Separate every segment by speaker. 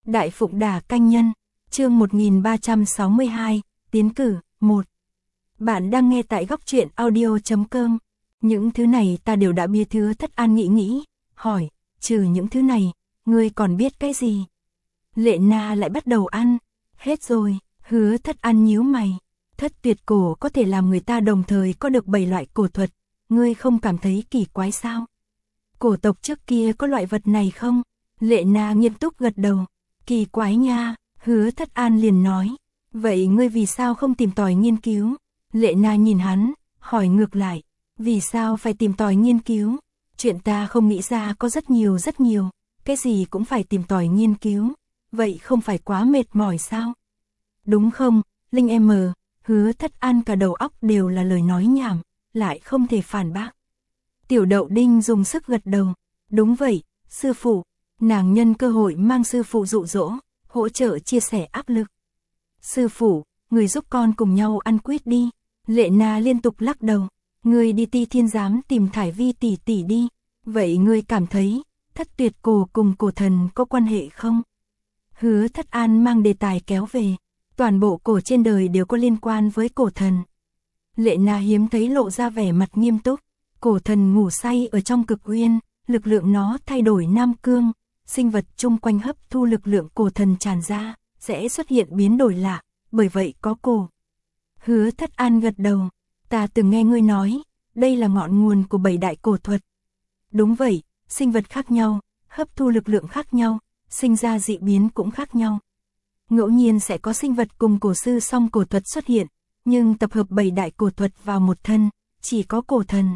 Speaker 1: Đại Phụng Đà Canh Nhân, chương 1362, Tiến cử, 1. Bạn đang nghe tại góc truyện audio.com. Những thứ này ta đều đã biết. Hứa Thất An nghĩ, hỏi, trừ những thứ này, ngươi còn biết cái gì? Lệ Na lại bắt đầu ăn, hết rồi. Hứa Thất An nhíu mày, thất tuyệt cổ có thể làm người ta đồng thời có được 7 loại cổ thuật, ngươi không cảm thấy kỳ quái sao? Cổ tộc trước kia có loại vật này không? Lệ Na nghiêm túc gật đầu, kỳ quái nha. Hứa Thất An liền nói, vậy ngươi vì sao không tìm tòi nghiên cứu? Lệ Na nhìn hắn, hỏi ngược lại, vì sao phải tìm tòi nghiên cứu? Chuyện ta không nghĩ ra có rất nhiều, cái gì cũng phải tìm tòi nghiên cứu, vậy không phải quá mệt mỏi sao? Đúng không, Linh em. Hứa Thất An cả đầu óc đều là lời nói nhảm, lại không thể phản bác. Tiểu Đậu Đinh dùng sức gật đầu, đúng vậy, sư phụ. Nàng nhân cơ hội mang sư phụ dụ dỗ, hỗ trợ chia sẻ áp lực. Sư phụ, người giúp con cùng nhau ăn quýt đi. Lệ Na liên tục lắc đầu, ngươi đi Ti Thiên Giám tìm Thải Vi tỷ tỷ đi. Vậy ngươi cảm thấy, thất tuyệt cổ cùng cổ thần có quan hệ không? Hứa Thất An mang đề tài kéo về, toàn bộ cổ trên đời đều có liên quan với cổ thần. Lệ Na hiếm thấy lộ ra vẻ mặt nghiêm túc, cổ thần ngủ say ở trong cực uyên, lực lượng nó thay đổi nam cương, sinh vật chung quanh hấp thu lực lượng cổ thần tràn ra, sẽ xuất hiện biến đổi lạ, bởi vậy có cổ. Hứa Thất An gật đầu, ta từng nghe ngươi nói, đây là ngọn nguồn của 7 đại cổ thuật. Đúng vậy, sinh vật khác nhau, hấp thu lực lượng khác nhau, sinh ra dị biến cũng khác nhau. Ngẫu nhiên sẽ có sinh vật cùng cổ sư song cổ thuật xuất hiện, nhưng tập hợp 7 đại cổ thuật vào một thân, chỉ có cổ thần.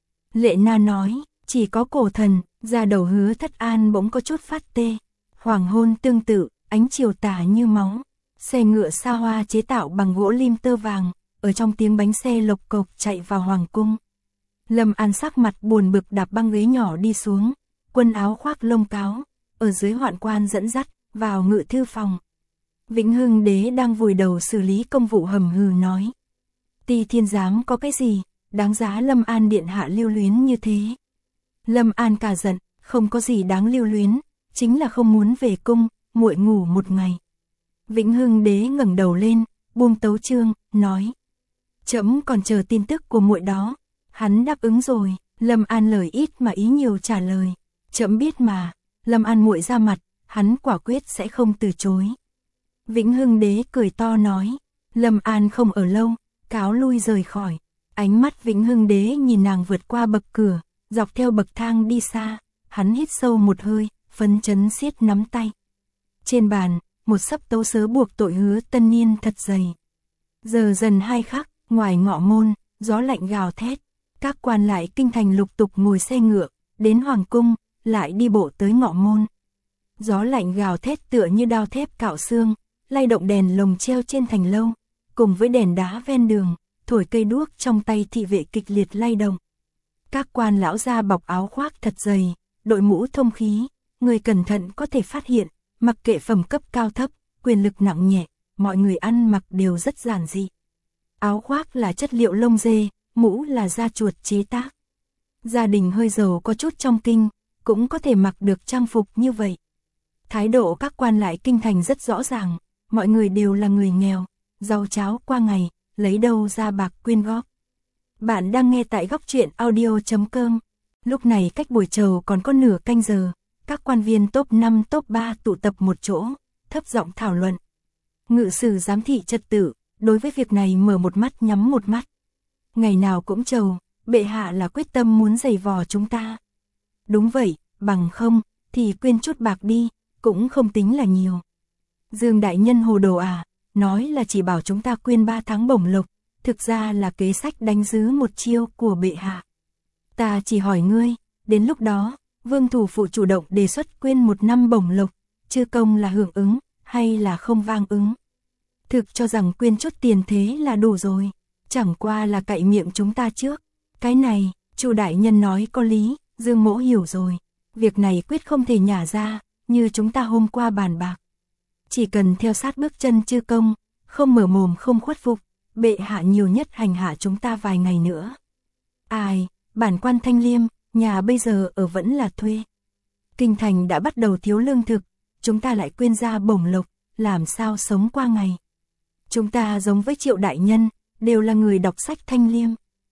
Speaker 1: Lệ Na nói, chỉ có cổ thần, da đầu Hứa Thất An bỗng có chút phát tê. Hoàng hôn tương tự, ánh chiều tà như máu. Xe ngựa xa hoa chế tạo bằng gỗ lim tơ vàng, ở trong tiếng bánh xe lộc cộc chạy vào hoàng cung. Lâm An sắc mặt buồn bực đạp băng ghế nhỏ đi xuống, quần áo khoác lông cáo, ở dưới hoạn quan dẫn dắt, vào ngự thư phòng. Vĩnh Hưng Đế đang vùi đầu xử lý công vụ hầm hừ nói. Ti Thiên Giám có cái gì, đáng giá Lâm An điện hạ lưu luyến như thế? Lâm An cả giận, không có gì đáng lưu luyến, chính là không muốn về cung, muội ngủ một ngày. Vĩnh Hưng Đế ngẩng đầu lên, buông tấu chương, nói. Trẫm còn chờ tin tức của muội đó. Hắn đáp ứng rồi. Lâm An lời ít mà ý nhiều trả lời. Trẫm biết mà. Lâm An muội ra mặt, hắn quả quyết sẽ không từ chối. Vĩnh Hưng Đế cười to nói. Lâm An không ở lâu, cáo lui rời khỏi. Ánh mắt Vĩnh Hưng Đế nhìn nàng vượt qua bậc cửa, dọc theo bậc thang đi xa. Hắn hít sâu một hơi, phấn chấn siết nắm tay. Trên bàn, một sấp tấu sớ buộc tội Hứa Tân Niên thật dày. Giờ dần 2 khắc, ngoài ngọ môn, gió lạnh gào thét. Các quan lại kinh thành lục tục ngồi xe ngựa, đến hoàng cung, lại đi bộ tới ngọ môn. Gió lạnh gào thét tựa như đao thép cạo xương, lay động đèn lồng treo trên thành lâu, cùng với đèn đá ven đường, thổi cây đuốc trong tay thị vệ kịch liệt lay động. Các quan lão gia bọc áo khoác thật dày, đội mũ thông khí, người cẩn thận có thể phát hiện, mặc kệ phẩm cấp cao thấp, quyền lực nặng nhẹ, mọi người ăn mặc đều rất giản dị. Áo khoác là chất liệu lông dê, mũ là da chuột chế tác. Gia đình hơi giàu có chút trong kinh, cũng có thể mặc được trang phục như vậy. Thái độ các quan lại kinh thành rất rõ ràng, mọi người đều là người nghèo, rau cháo qua ngày, lấy đâu ra bạc quyên góp. Bạn đang nghe tại góc truyện audio.com. Lúc này cách buổi trầu còn có nửa canh giờ, các quan viên top 5 top 3 tụ tập một chỗ, thấp giọng thảo luận. Ngự sử giám thị trật tự, đối với việc này mở một mắt nhắm một mắt. Ngày nào cũng trầu, bệ hạ là quyết tâm muốn giày vò chúng ta. Đúng vậy, bằng không, thì quyên chút bạc đi, cũng không tính là nhiều. Dương đại nhân hồ đồ à, nói là chỉ bảo chúng ta quyên 3 tháng bổng lộc, thực ra là kế sách đánh dứ một chiêu của bệ hạ. Ta chỉ hỏi ngươi, đến lúc đó, Vương thủ phụ chủ động đề xuất quyên 1 năm bổng lộc, chư công là hưởng ứng, hay là không vang ứng? Thực cho rằng quyên chút tiền thế là đủ rồi, chẳng qua là cậy miệng chúng ta trước. Cái này, Chu đại nhân nói có lý, Dương mỗ hiểu rồi. Việc này quyết không thể nhả ra, như chúng ta hôm qua bàn bạc. Chỉ cần theo sát bước chân chư công, không mở mồm không khuất phục, bệ hạ nhiều nhất hành hạ chúng ta vài ngày nữa. Ai, bản quan Thanh Liêm, nhà bây giờ ở vẫn là thuê. Kinh thành đã bắt đầu thiếu lương thực, chúng ta lại quên ra bổng lộc, làm sao sống qua ngày. Chúng ta giống với Triệu đại nhân, đều là người đọc sách thanh liêm.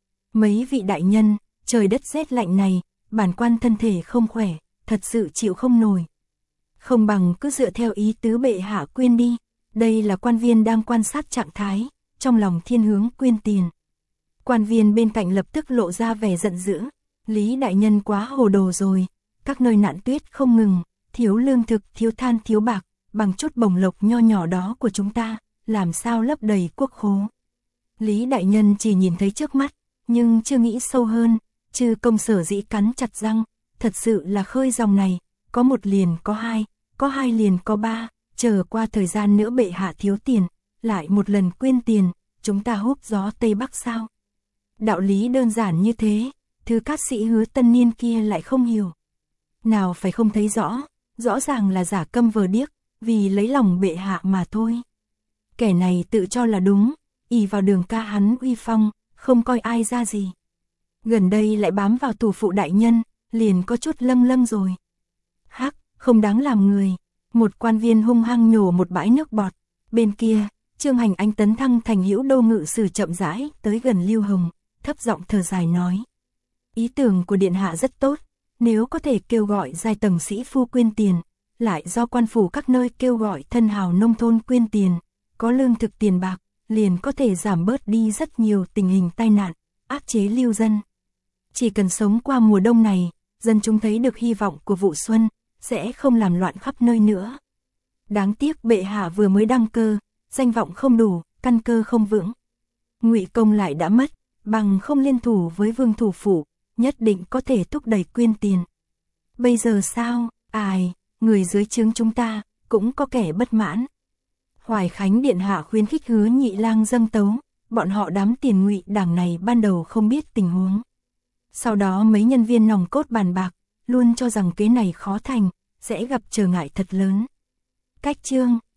Speaker 1: Mấy vị đại nhân, trời đất rét lạnh này, bản quan thân thể không khỏe, thật sự chịu không nổi. Không bằng cứ dựa theo ý tứ bệ hạ quyên đi, đây là quan viên đang quan sát trạng thái, trong lòng thiên hướng quyên tiền. Quan viên bên cạnh lập tức lộ ra vẻ giận dữ, Lý đại nhân quá hồ đồ rồi, các nơi nạn tuyết không ngừng, thiếu lương thực, thiếu than, thiếu bạc, bằng chút bổng lộc nho nhỏ đó của chúng ta, làm sao lấp đầy quốc khố. Lý đại nhân chỉ nhìn thấy trước mắt, nhưng chưa nghĩ sâu hơn, Chư công sở dĩ cắn chặt răng, thật sự là khơi dòng này, có một liền có hai liền có ba, chờ qua thời gian nữa bệ hạ thiếu tiền, lại một lần quyên tiền, chúng ta húp gió Tây Bắc sao? Đạo lý đơn giản như thế, Thư Cát Sĩ Hứa Tân Niên kia lại không hiểu. Nào phải không thấy rõ, rõ ràng là giả câm vờ điếc, vì lấy lòng bệ hạ mà thôi. Kẻ này tự cho là đúng, ỷ vào Đường ca hắn uy phong, không coi ai ra gì. Gần đây lại bám vào thủ phụ đại nhân, liền có chút lâng lâng rồi. Hắc, không đáng làm người. Một quan viên hung hăng nhổ một bãi nước bọt. Bên kia, Trương Hành Anh tấn thăng thành hữu đô ngự sử chậm rãi tới gần Lưu Hồng, thấp giọng thở dài nói. Ý tưởng của điện hạ rất tốt, nếu có thể kêu gọi giai tầng sĩ phu quyên tiền, lại do quan phủ các nơi kêu gọi thân hào nông thôn quyên tiền, có lương thực tiền bạc, liền có thể giảm bớt đi rất nhiều tình hình tai nạn, áp chế lưu dân. Chỉ cần sống qua mùa đông này, dân chúng thấy được hy vọng của vụ xuân, sẽ không làm loạn khắp nơi nữa. Đáng tiếc bệ hạ vừa mới đăng cơ, danh vọng không đủ, căn cơ không vững. Ngụy công lại đã mất, bằng không liên thủ với vương thủ phủ, nhất định có thể thúc đẩy quyên tiền. Bây giờ sao, ai, người dưới trướng chúng ta, cũng có kẻ bất mãn. Hoài Khánh điện hạ khuyến khích Hứa Nhị Lang dâng tấu, bọn họ đám tiền Ngụy đảng này ban đầu không biết tình huống. Sau đó mấy nhân viên nòng cốt bàn bạc, luôn cho rằng kế này khó thành, sẽ gặp trở ngại thật lớn. Cách chương